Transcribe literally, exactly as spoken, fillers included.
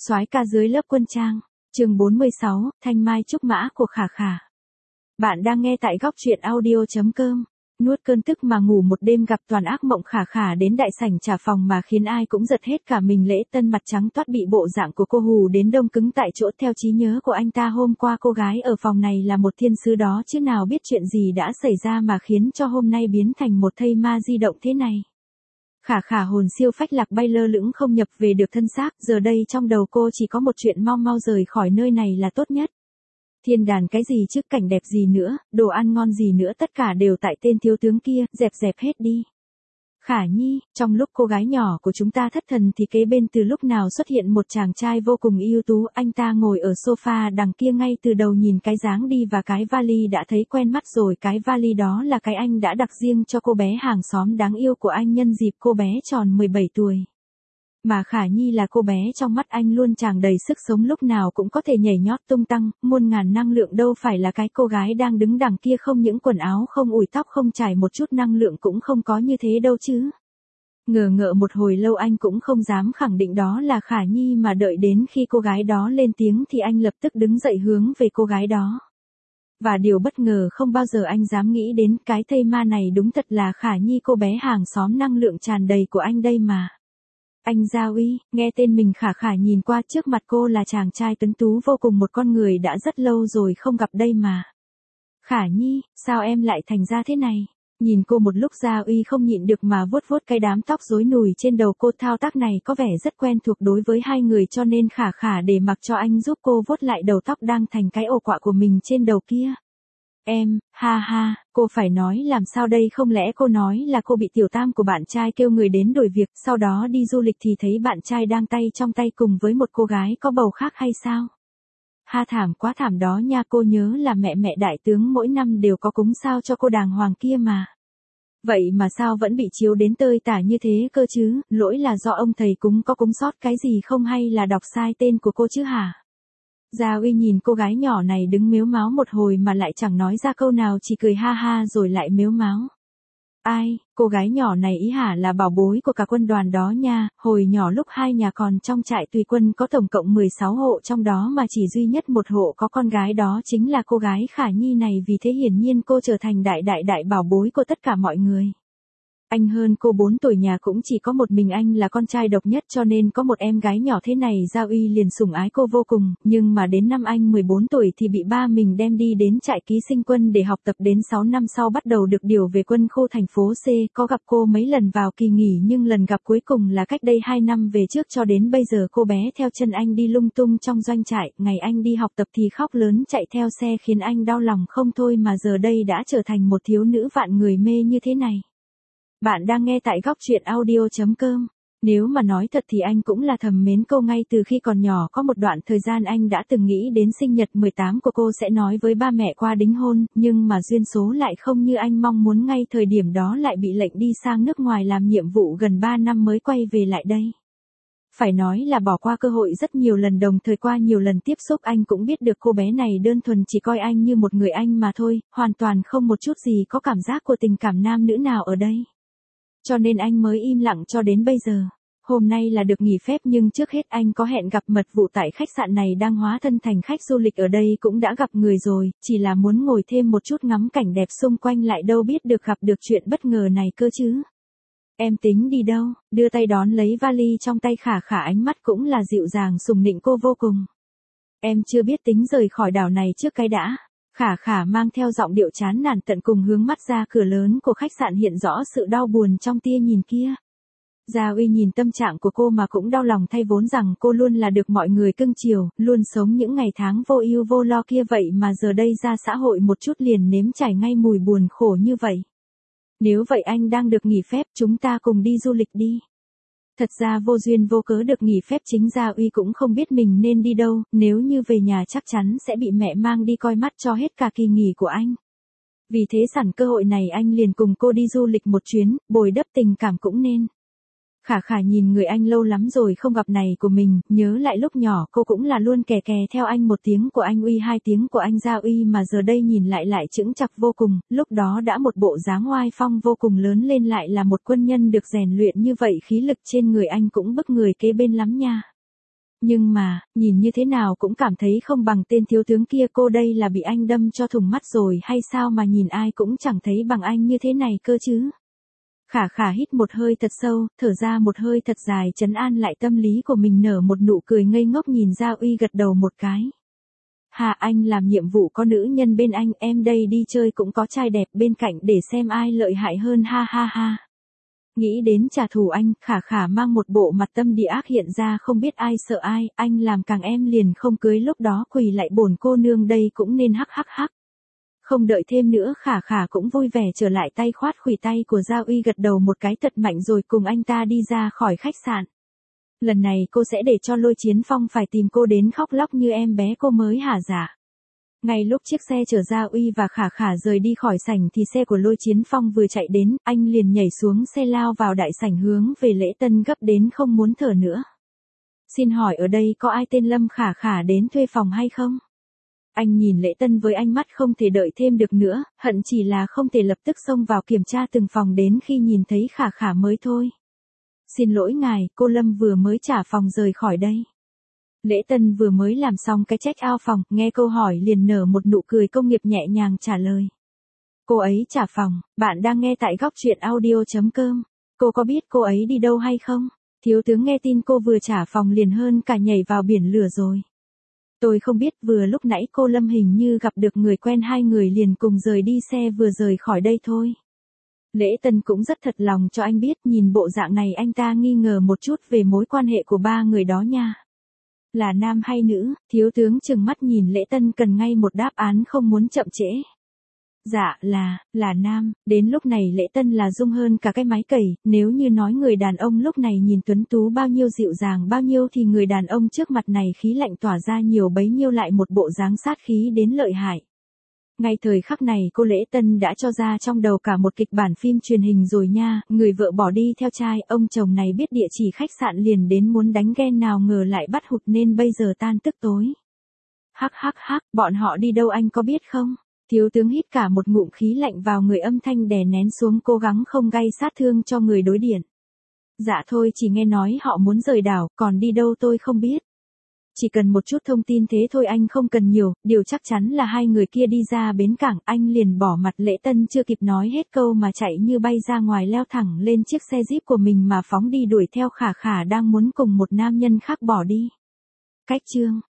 Soái ca dưới lớp quân trang, chương bốn mươi sáu, Thanh Mai Trúc Mã của Khả Khả. Bạn đang nghe tại góc truyện audio chấm com. Nuốt cơn tức mà ngủ một đêm gặp toàn ác mộng. Khả Khả đến đại sảnh trả phòng mà khiến ai cũng giật hết cả mình. Lễ tân mặt trắng toát bị bộ dạng của cô hù đến đông cứng tại chỗ. Theo trí nhớ của anh ta hôm qua cô gái ở phòng này là một thiên sứ đó chứ nào biết chuyện gì đã xảy ra mà khiến cho hôm nay biến thành một thây ma di động thế này. Khả Khả hồn siêu phách lạc bay lơ lửng không nhập về được thân xác, giờ đây trong đầu cô chỉ có một chuyện mau mau rời khỏi nơi này là tốt nhất. Thiên đàn cái gì chứ, cảnh đẹp gì nữa, đồ ăn ngon gì nữa, tất cả đều tại tên thiếu tướng kia, dẹp dẹp hết đi. Khả Nhi, trong lúc cô gái nhỏ của chúng ta thất thần thì kế bên từ lúc nào xuất hiện một chàng trai vô cùng ưu tú. Anh ta ngồi ở sofa đằng kia, ngay từ đầu nhìn cái dáng đi và cái vali đã thấy quen mắt rồi. Cái vali đó là cái anh đã đặt riêng cho cô bé hàng xóm đáng yêu của anh nhân dịp cô bé tròn mười bảy tuổi. Mà Khả Nhi là cô bé trong mắt anh luôn tràn đầy sức sống, lúc nào cũng có thể nhảy nhót tung tăng, muôn ngàn năng lượng, đâu phải là cái cô gái đang đứng đằng kia không những quần áo không ủi tóc không trải một chút năng lượng cũng không có như thế đâu chứ. Ngờ ngợ một hồi lâu anh cũng không dám khẳng định đó là Khả Nhi, mà đợi đến khi cô gái đó lên tiếng thì anh lập tức đứng dậy hướng về cô gái đó. Và điều bất ngờ không bao giờ anh dám nghĩ đến, cái thây ma này đúng thật là Khả Nhi, cô bé hàng xóm năng lượng tràn đầy của anh đây mà. Anh Gia Uy, nghe tên mình Khả Khả nhìn qua, trước mặt cô là chàng trai tuấn tú vô cùng, một con người đã rất lâu rồi không gặp đây mà. Khả Nhi, sao em lại thành ra thế này? Nhìn cô một lúc Gia Uy không nhịn được mà vuốt vuốt cái đám tóc rối nùi trên đầu cô. Thao tác này có vẻ rất quen thuộc đối với hai người, cho nên Khả Khả để mặc cho anh giúp cô vuốt lại đầu tóc đang thành cái ổ quạ của mình trên đầu kia. Em, ha ha, cô phải nói làm sao đây, không lẽ cô nói là cô bị tiểu tam của bạn trai kêu người đến đổi việc, sau đó đi du lịch thì thấy bạn trai đang tay trong tay cùng với một cô gái có bầu khác hay sao? Ha, thảm quá thảm đó nha, cô nhớ là mẹ mẹ đại tướng mỗi năm đều có cúng sao cho cô đàng hoàng kia mà. Vậy mà sao vẫn bị chiếu đến tơi tả như thế cơ chứ, lỗi là do ông thầy cúng có cúng sót cái gì không hay là đọc sai tên của cô chứ hả? Gia Uy nhìn cô gái nhỏ này đứng mếu máo một hồi mà lại chẳng nói ra câu nào, chỉ cười ha ha rồi lại mếu máo. Ai, cô gái nhỏ này ý hả là bảo bối của cả quân đoàn đó nha, hồi nhỏ lúc hai nhà còn trong trại tùy quân có tổng cộng mười sáu hộ, trong đó mà chỉ duy nhất một hộ có con gái, đó chính là cô gái Khả Nhi này, vì thế hiển nhiên cô trở thành đại đại đại bảo bối của tất cả mọi người. Anh hơn cô bốn tuổi, nhà cũng chỉ có một mình anh là con trai độc nhất, cho nên có một em gái nhỏ thế này Gia Uy liền sủng ái cô vô cùng, nhưng mà đến năm anh mười bốn tuổi thì bị ba mình đem đi đến trại ký sinh quân để học tập, đến sáu năm sau bắt đầu được điều về quân khu thành phố C, có gặp cô mấy lần vào kỳ nghỉ nhưng lần gặp cuối cùng là cách đây hai năm về trước. Cho đến bây giờ cô bé theo chân anh đi lung tung trong doanh trại, ngày anh đi học tập thì khóc lớn chạy theo xe khiến anh đau lòng không thôi, mà giờ đây đã trở thành một thiếu nữ vạn người mê như thế này. Bạn đang nghe tại góc truyện audio chấm com. Nếu mà nói thật thì anh cũng là thầm mến cô ngay từ khi còn nhỏ, có một đoạn thời gian anh đã từng nghĩ đến sinh nhật mười tám của cô sẽ nói với ba mẹ qua đính hôn, nhưng mà duyên số lại không như anh mong muốn, ngay thời điểm đó lại bị lệnh đi sang nước ngoài làm nhiệm vụ gần ba năm mới quay về lại đây. Phải nói là bỏ qua cơ hội rất nhiều lần, đồng thời qua nhiều lần tiếp xúc anh cũng biết được cô bé này đơn thuần chỉ coi anh như một người anh mà thôi, hoàn toàn không một chút gì có cảm giác của tình cảm nam nữ nào ở đây. Cho nên anh mới im lặng cho đến bây giờ. Hôm nay là được nghỉ phép nhưng trước hết anh có hẹn gặp mật vụ tại khách sạn này, đang hóa thân thành khách du lịch ở đây cũng đã gặp người rồi, chỉ là muốn ngồi thêm một chút ngắm cảnh đẹp xung quanh, lại đâu biết được gặp được chuyện bất ngờ này cơ chứ. Em tính đi đâu? Đưa tay đón lấy vali trong tay Khả Khả, ánh mắt cũng là dịu dàng sùng nịnh cô vô cùng. Em chưa biết tính rời khỏi đảo này trước cái đã. Khả Khả mang theo giọng điệu chán nản tận cùng hướng mắt ra cửa lớn của khách sạn, hiện rõ sự đau buồn trong tia nhìn kia. Gia Uy nhìn tâm trạng của cô mà cũng đau lòng thay, vốn rằng cô luôn là được mọi người cưng chiều, luôn sống những ngày tháng vô ưu vô lo kia, vậy mà giờ đây ra xã hội một chút liền nếm trải ngay mùi buồn khổ như vậy. Nếu vậy anh đang được nghỉ phép, chúng ta cùng đi du lịch đi. Thật ra vô duyên vô cớ được nghỉ phép, chính Gia Uy cũng không biết mình nên đi đâu, nếu như về nhà chắc chắn sẽ bị mẹ mang đi coi mắt cho hết cả kỳ nghỉ của anh. Vì thế sẵn cơ hội này anh liền cùng cô đi du lịch một chuyến, bồi đắp tình cảm cũng nên. Khả Khả nhìn người anh lâu lắm rồi không gặp này của mình, nhớ lại lúc nhỏ cô cũng là luôn kè kè theo anh, một tiếng của anh Uy, hai tiếng của anh Gia Uy, mà giờ đây nhìn lại lại chững chạc vô cùng, lúc đó đã một bộ dáng oai phong vô cùng, lớn lên lại là một quân nhân được rèn luyện như vậy, khí lực trên người anh cũng bức người kế bên lắm nha. Nhưng mà, nhìn như thế nào cũng cảm thấy không bằng tên thiếu tướng kia, cô đây là bị anh đâm cho thủng mắt rồi hay sao mà nhìn ai cũng chẳng thấy bằng anh như thế này cơ chứ. Khả khả hít một hơi thật sâu, thở ra một hơi thật dài, trấn an lại tâm lý của mình, nở một nụ cười ngây ngốc nhìn Gia Uy gật đầu một cái. Hà, anh làm nhiệm vụ có nữ nhân bên anh, em đây đi chơi cũng có trai đẹp bên cạnh để xem ai lợi hại hơn, ha ha ha. Nghĩ đến trả thù anh, khả khả mang một bộ mặt tâm địa ác hiện ra, không biết ai sợ ai, anh làm càng em liền không cưới, lúc đó quỳ lại bổn cô nương đây cũng nên hắc hắc hắc. Không đợi thêm nữa, khả khả cũng vui vẻ trở lại, tay khoát khuỷu tay của Gia Uy gật đầu một cái thật mạnh rồi cùng anh ta đi ra khỏi khách sạn. Lần này cô sẽ để cho Lôi Chiến Phong phải tìm cô đến khóc lóc như em bé cô mới hả dạ. Ngay lúc chiếc xe chở Gia Uy và khả khả rời đi khỏi sảnh thì xe của Lôi Chiến Phong vừa chạy đến, anh liền nhảy xuống xe lao vào đại sảnh hướng về Lễ Tân gấp đến không muốn thở nữa. Xin hỏi ở đây có ai tên Lâm Khả Khả đến thuê phòng hay không? Anh nhìn Lễ Tân với ánh mắt không thể đợi thêm được nữa, hận chỉ là không thể lập tức xông vào kiểm tra từng phòng đến khi nhìn thấy Khả Khả mới thôi. Xin lỗi ngài, cô Lâm vừa mới trả phòng rời khỏi đây. Lễ Tân vừa mới làm xong cái check out phòng, nghe câu hỏi liền nở một nụ cười công nghiệp nhẹ nhàng trả lời. Cô ấy trả phòng, bạn đang nghe tại góc truyện audio chấm com. Cô có biết cô ấy đi đâu hay không? Thiếu tướng nghe tin cô vừa trả phòng liền hơn cả nhảy vào biển lửa rồi. Tôi không biết, vừa lúc nãy cô Lâm hình như gặp được người quen, hai người liền cùng rời đi, xe vừa rời khỏi đây thôi. Lễ Tân cũng rất thật lòng cho anh biết, nhìn bộ dạng này anh ta nghi ngờ một chút về mối quan hệ của ba người đó nha. Là nam hay nữ? Thiếu tướng trừng mắt nhìn Lễ Tân cần ngay một đáp án không muốn chậm trễ. Dạ là, là nam. Đến lúc này Lễ Tân là rung hơn cả cái máy cày, nếu như nói người đàn ông lúc này nhìn tuấn tú bao nhiêu, dịu dàng bao nhiêu thì người đàn ông trước mặt này khí lạnh tỏa ra nhiều bấy nhiêu, lại một bộ dáng sát khí đến lợi hại. Ngay thời khắc này cô Lễ Tân đã cho ra trong đầu cả một kịch bản phim truyền hình rồi nha, người vợ bỏ đi theo trai, ông chồng này biết địa chỉ khách sạn liền đến muốn đánh ghen, nào ngờ lại bắt hụt nên bây giờ tan tức tối. Hắc hắc hắc, bọn họ đi đâu anh có biết không? Thiếu tướng hít cả một ngụm khí lạnh vào người, âm thanh đè nén xuống, cố gắng không gây sát thương cho người đối diện. Dạ thôi, chỉ nghe nói họ muốn rời đảo, còn đi đâu tôi không biết. Chỉ cần một chút thông tin thế thôi, anh không cần nhiều, điều chắc chắn là hai người kia đi ra bến cảng. Anh liền bỏ mặt. Lễ Tân chưa kịp nói hết câu mà chạy như bay ra ngoài, leo thẳng lên chiếc xe Jeep của mình mà phóng đi, đuổi theo Khả Khả đang muốn cùng một nam nhân khác bỏ đi. Cách chương